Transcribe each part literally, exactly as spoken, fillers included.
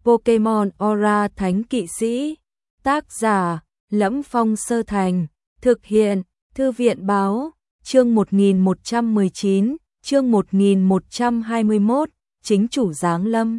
Pokemon Aura Thánh Kỵ Sĩ. Tác giả: Lẫm Phong Sơ Thành. Thực hiện: Thư viện báo. Chương một nghìn một trăm mười chín, chương một nghìn một trăm hai mươi mốt, chính chủ giáng lâm.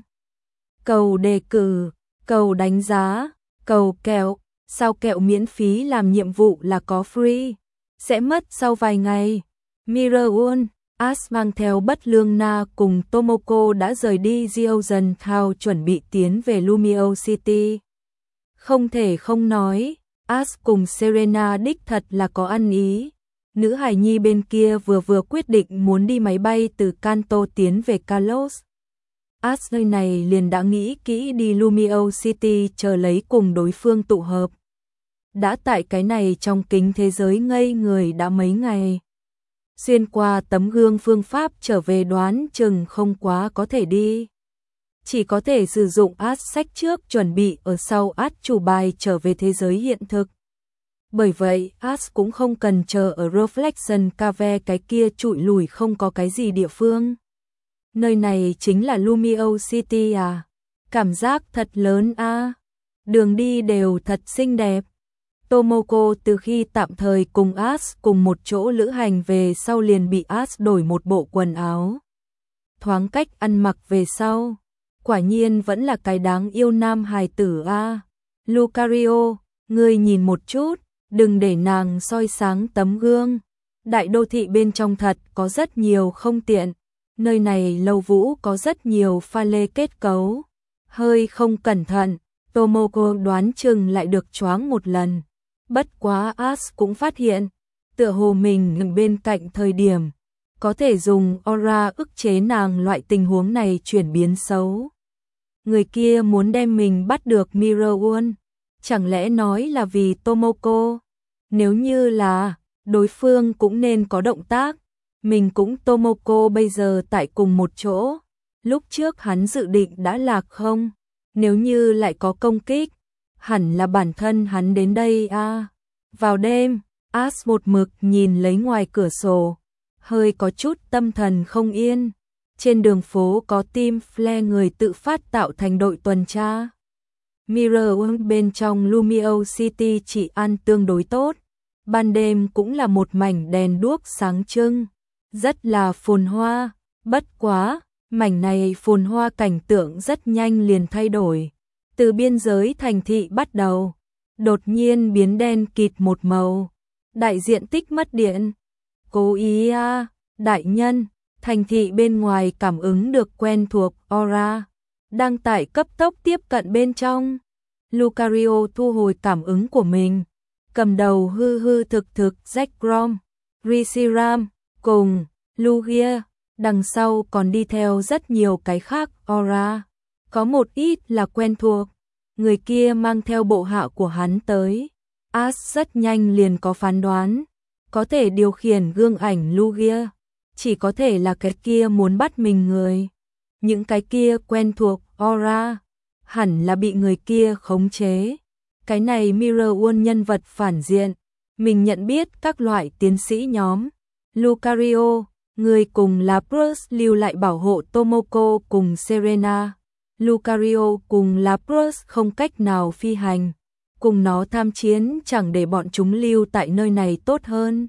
Cầu đề cử, cầu đánh giá, cầu kẹo, sao kẹo miễn phí làm nhiệm vụ là có free, sẽ mất sau vài ngày. Mirror Ash mang theo Bất Lương Na cùng Tomoko đã rời đi Geogen Town chuẩn bị tiến về Lumiose City. Không thể không nói, Ash cùng Serena đích thật là có ăn ý. Nữ hài nhi bên kia vừa vừa quyết định muốn đi máy bay từ Kanto tiến về Kalos. Ash nơi này liền đã nghĩ kỹ đi Lumiose City chờ lấy cùng đối phương tụ hợp. Đã tại cái này trong kính thế giới ngây người đã mấy ngày. Xuyên qua tấm gương phương pháp trở về đoán chừng không quá có thể đi. Chỉ có thể sử dụng Ash sách trước chuẩn bị ở sau Ash chủ bài trở về thế giới hiện thực. Bởi vậy Ash cũng không cần chờ ở Reflection Cave cái kia trụi lùi không có cái gì địa phương. Nơi này chính là Lumiose City à? Cảm giác thật lớn a. À? Đường đi đều thật xinh đẹp. Tomoko từ khi tạm thời cùng Ash cùng một chỗ lữ hành về sau liền bị Ash đổi một bộ quần áo. Thoáng cách ăn mặc về sau, quả nhiên vẫn là cái đáng yêu nam hài tử a. À. Lucario, ngươi nhìn một chút, đừng để nàng soi sáng tấm gương. Đại đô thị bên trong thật có rất nhiều không tiện. Nơi này lầu vũ có rất nhiều pha lê kết cấu. Hơi không cẩn thận, Tomoko đoán chừng lại được choáng một lần. Bất quá Ash cũng phát hiện, tựa hồ mình ngừng bên cạnh thời điểm, có thể dùng aura ức chế nàng loại tình huống này chuyển biến xấu. Người kia muốn đem mình bắt được Mirror, chẳng lẽ nói là vì Tomoko? Nếu như là, đối phương cũng nên có động tác. Mình cũng Tomoko bây giờ tại cùng một chỗ. Lúc trước hắn dự định đã lạc không? Nếu như lại có công kích, hẳn là bản thân hắn đến đây a. À. Vào đêm, Ash một mực nhìn lấy ngoài cửa sổ, hơi có chút tâm thần không yên. Trên đường phố có team flare người tự phát tạo thành đội tuần tra. Mirror bên trong Lumiose City chỉ ăn tương đối tốt. Ban đêm cũng là một mảnh đèn đuốc sáng trưng, rất là phồn hoa. Bất quá, mảnh này phồn hoa cảnh tượng rất nhanh liền thay đổi. Từ biên giới thành thị bắt đầu, đột nhiên biến đen kịt một màu. Đại diện tích mất điện. Cố ý a, đại nhân, thành thị bên ngoài cảm ứng được quen thuộc aura, đang tại cấp tốc tiếp cận bên trong. Lucario thu hồi cảm ứng của mình, cầm đầu hư hư thực thực Jack Grom, Reshiram, cùng Lugia, đằng sau còn đi theo rất nhiều cái khác aura. Có một ít là quen thuộc, người kia mang theo bộ hạ của hắn tới. Ash rất nhanh liền có phán đoán, có thể điều khiển gương ảnh Lugia, chỉ có thể là cái kia muốn bắt mình người. Những cái kia quen thuộc aura, hẳn là bị người kia khống chế. Cái này Mirror nhân vật phản diện, mình nhận biết các loại tiến sĩ nhóm. Lucario, người cùng Lapras lưu lại bảo hộ Tomoko cùng Serena. Lucario cùng Lapras không cách nào phi hành, cùng nó tham chiến chẳng để bọn chúng lưu tại nơi này tốt hơn.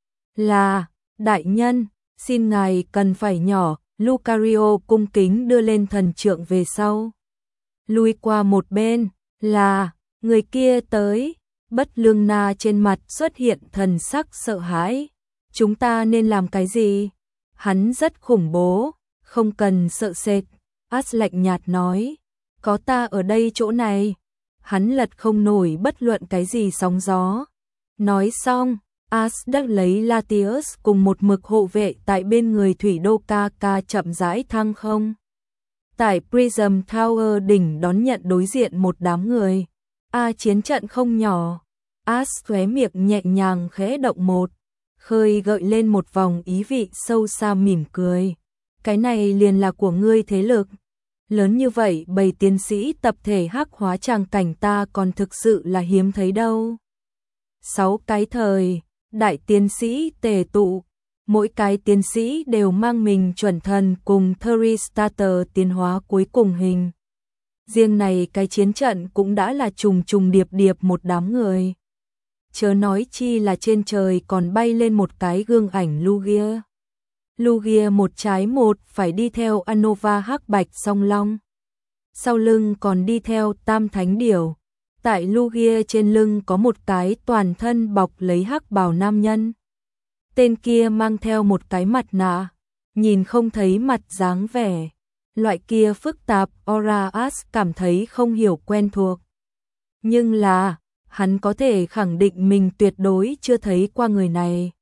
Là, đại nhân, xin ngài cần phải nhỏ. Lucario cung kính đưa lên thần trượng về sau. Lui qua một bên, là, người kia tới. Bất Lương Na trên mặt xuất hiện thần sắc sợ hãi. Chúng ta nên làm cái gì? Hắn rất khủng bố, không cần sợ sệt. Ash lạnh nhạt nói, có ta ở đây chỗ này. Hắn lật không nổi bất luận cái gì sóng gió. Nói xong, Ash đã lấy Latius cùng một mực hộ vệ tại bên người thủy đô Kaka chậm rãi thăng không. Tại Prism Tower đỉnh đón nhận đối diện một đám người. A chiến trận không nhỏ. Ash khóe miệng nhẹ nhàng khẽ động một, khơi gợi lên một vòng ý vị sâu xa mỉm cười. Cái này liền là của ngươi thế lực. Lớn như vậy bầy tiến sĩ tập thể hắc hóa tràng cảnh ta còn thực sự là hiếm thấy đâu. Sáu cái thời, đại tiến sĩ tề tụ, mỗi cái tiến sĩ đều mang mình chuẩn thần cùng Theristater tiến hóa cuối cùng hình. riêng này cái chiến trận cũng đã là trùng trùng điệp điệp một đám người. Chớ nói chi là trên trời còn bay lên một cái gương ảnh Lugia. Lugia một trái một phải đi theo Anova hắc bạch song long. Sau lưng còn đi theo Tam Thánh Điểu. Tại Lugia trên lưng có một cái toàn thân bọc lấy hắc bào nam nhân. Tên kia mang theo một cái mặt nạ, nhìn không thấy mặt dáng vẻ. Loại kia phức tạp, aura As cảm thấy không hiểu quen thuộc. Nhưng là, hắn có thể khẳng định mình tuyệt đối chưa thấy qua người này.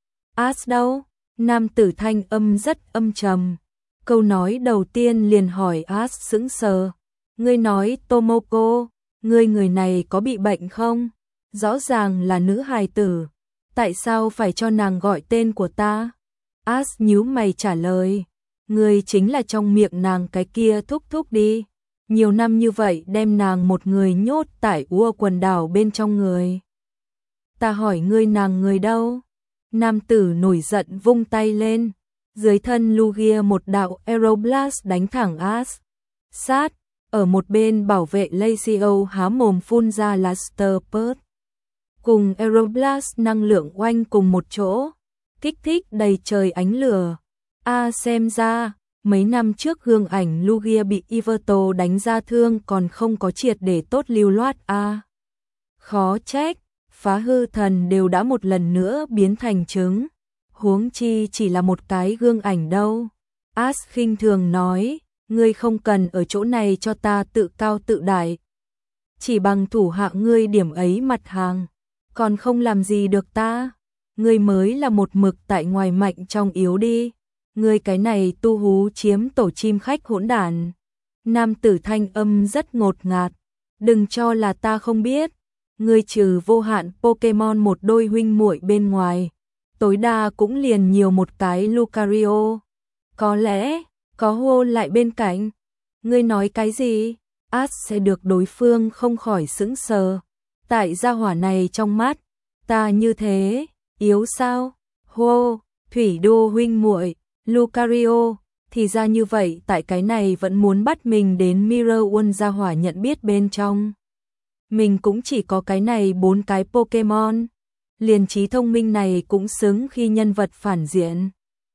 As đâu? Nam tử thanh âm rất âm trầm. Câu nói đầu tiên liền hỏi As sững sờ. Ngươi nói Tomoko, ngươi người này có bị bệnh không? Rõ ràng là nữ hài tử. Tại sao phải cho nàng gọi tên của ta? As nhíu mày trả lời. Ngươi chính là trong miệng nàng cái kia thúc thúc đi. Nhiều năm như vậy đem nàng một người nhốt tại ua quần đảo bên trong người. Ta hỏi ngươi nàng người đâu? Nam tử nổi giận vung tay lên. Dưới thân Lugia một đạo Aeroblast đánh thẳng As. Sát, ở một bên bảo vệ Lacio há mồm phun ra Laster Pert. Cùng Aeroblast năng lượng oanh cùng một chỗ. Kích thích đầy trời ánh lửa. A à, xem ra, mấy năm trước gương ảnh Lugia bị Iverto đánh ra thương còn không có triệt để tốt lưu loát a. À. Khó trách, phá hư thần đều đã một lần nữa biến thành trứng. Huống chi chỉ là một cái gương ảnh đâu. As khinh thường nói, ngươi không cần ở chỗ này cho ta tự cao tự đại. Chỉ bằng thủ hạ ngươi điểm ấy mặt hàng, còn không làm gì được ta. Ngươi mới là một mực tại ngoài mạnh trong yếu đi. Ngươi cái này tu hú chiếm tổ chim khách hỗn đản. Nam tử thanh âm rất ngột ngạt. Đừng cho là ta không biết. Ngươi trừ vô hạn Pokemon một đôi huynh muội bên ngoài, tối đa cũng liền nhiều một cái Lucario. Có lẽ, có hô lại bên cạnh. Ngươi nói cái gì? As sẽ được đối phương không khỏi sững sờ. Tại gia hỏa này trong mắt, ta như thế, yếu sao? Hô, thủy đô huynh muội, Lucario, thì ra như vậy tại cái này vẫn muốn bắt mình đến Mirror World gia hỏa nhận biết bên trong. Mình cũng chỉ có cái này bốn cái Pokemon. Liền trí thông minh này cũng xứng khi nhân vật phản diện.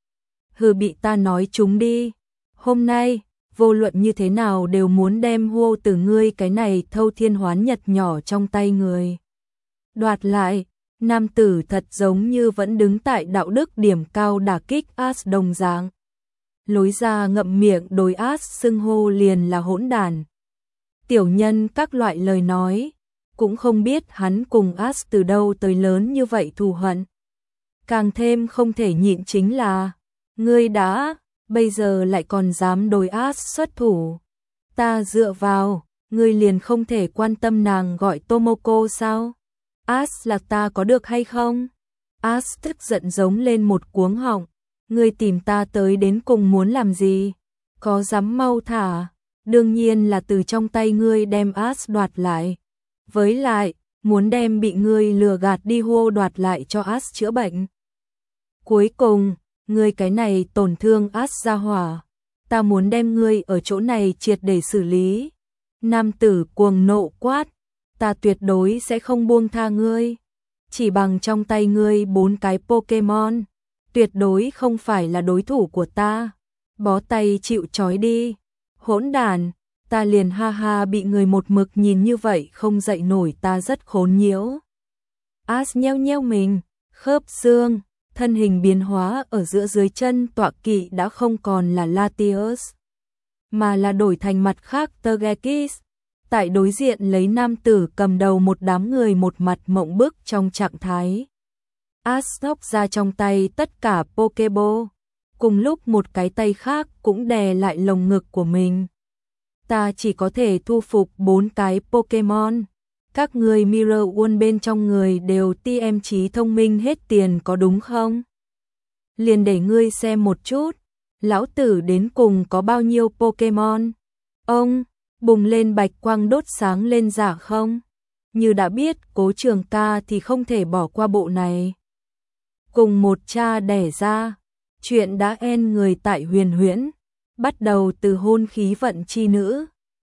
Hừ bị ta nói chúng đi. Hôm nay, vô luận như thế nào đều muốn đem hô từ ngươi cái này thâu thiên hoán nhật nhỏ trong tay người. Đoạt lại, nam tử thật giống như vẫn đứng tại đạo đức điểm cao đả kích As đồng dạng. Lối ra ngậm miệng đối As xưng hô liền là hỗn đản. Tiểu nhân các loại lời nói, cũng không biết hắn cùng As từ đâu tới lớn như vậy thù hận. Càng thêm không thể nhịn chính là, ngươi đã, bây giờ lại còn dám đối As xuất thủ. Ta dựa vào, ngươi liền không thể quan tâm nàng gọi Tomoko sao? As là ta có được hay không? As tức giận giống lên một cuống họng. Ngươi tìm ta tới đến cùng muốn làm gì? Có dám mau thả? Đương nhiên là từ trong tay ngươi đem As đoạt lại. Với lại, muốn đem bị ngươi lừa gạt đi hô đoạt lại cho As chữa bệnh. Cuối cùng, ngươi cái này tổn thương As ra hỏa. Ta muốn đem ngươi ở chỗ này triệt để xử lý. Nam tử cuồng nộ quát. Ta tuyệt đối sẽ không buông tha ngươi. Chỉ bằng trong tay ngươi bốn cái Pokemon, tuyệt đối không phải là đối thủ của ta. Bó tay chịu trói đi. Hỗn đản, ta liền ha ha bị người một mực nhìn như vậy không dậy nổi, ta rất khốn nhiễu. As nheo nheo mình, khớp xương, thân hình biến hóa ở giữa dưới chân tọa kỵ đã không còn là Latios, mà là đổi thành mặt khác Togekiss. Tại đối diện lấy nam tử cầm đầu một đám người một mặt mộng bức trong trạng thái. As thóc ra trong tay tất cả Pokeball, cùng lúc một cái tay khác cũng đè lại lồng ngực của mình. Ta chỉ có thể thu phục bốn cái Pokemon. Các người Mirror World bên trong người đều ti em trí thông minh hết tiền có đúng không? Liền để ngươi xem một chút, lão tử đến cùng có bao nhiêu Pokemon. Ông, bùng lên bạch quang đốt sáng lên giả không? Như đã biết Cố Trường Ca thì không thể bỏ qua bộ này. Cùng một cha đẻ ra, chuyện đã en người tại huyền huyễn, bắt đầu từ hôn khí vận chi nữ.